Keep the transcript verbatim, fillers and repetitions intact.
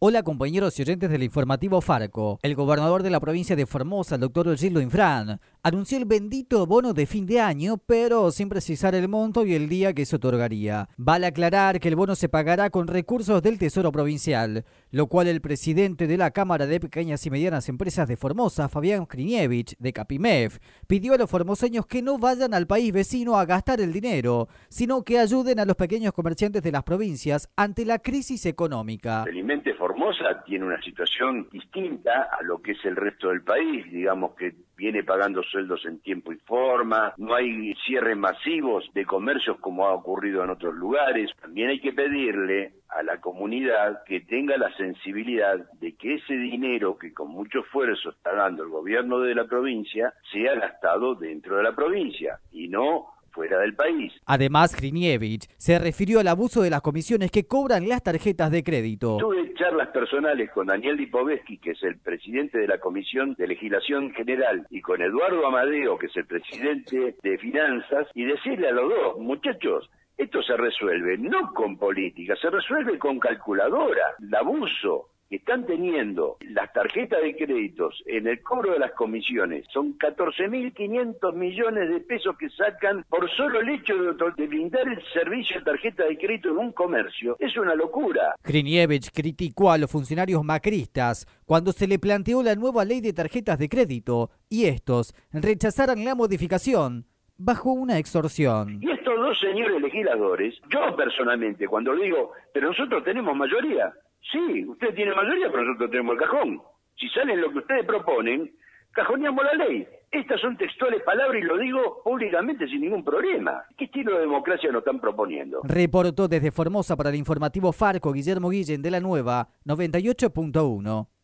Hola compañeros y oyentes del informativo Farco. El gobernador de la provincia de Formosa, el doctor Gildo Infran, anunció el bendito bono de fin de año, pero sin precisar el monto y el día que se otorgaría. Vale aclarar que el bono se pagará con recursos del Tesoro Provincial, lo cual el presidente de la Cámara de Pequeñas y Medianas Empresas de Formosa, Fabián Krinievich, de Capimef, pidió a los formoseños que no vayan al país vecino a gastar el dinero, sino que ayuden a los pequeños comerciantes de las provincias ante la crisis económica. Felizmente Formosa tiene una situación distinta a lo que es el resto del país, digamos que viene pagando sueldos en tiempo y forma, no hay cierres masivos de comercios como ha ocurrido en otros lugares. También hay que pedirle a la comunidad que tenga la sensibilidad de que ese dinero que con mucho esfuerzo está dando el gobierno de la provincia sea gastado dentro de la provincia y no fuera del país. Además, Krinievich se refirió al abuso de las comisiones que cobran las tarjetas de crédito. Tuve charlas personales con Daniel Lipovetsky, que es el presidente de la Comisión de Legislación General, y con Eduardo Amadeo, que es el presidente de Finanzas, y decirle a los dos, muchachos, esto se resuelve no con política, se resuelve con calculadora. El abuso que están teniendo las tarjetas de créditos en el cobro de las comisiones son catorce mil quinientos millones de pesos que sacan por solo el hecho de, de brindar el servicio de tarjeta de crédito en un comercio. Es una locura. Krinievich criticó a los funcionarios macristas cuando se le planteó la nueva ley de tarjetas de crédito y estos rechazaran la modificación bajo una extorsión. Y estos dos señores legisladores, yo personalmente cuando le digo, pero nosotros tenemos mayoría. Sí, usted tiene mayoría, pero nosotros tenemos el cajón. Si salen lo que ustedes proponen, cajoneamos la ley. Estas son textuales palabras y lo digo públicamente sin ningún problema. ¿Qué estilo de democracia nos están proponiendo? Reportó desde Formosa para el informativo Farco Guillermo Guillén de la Nueva noventa y ocho punto uno.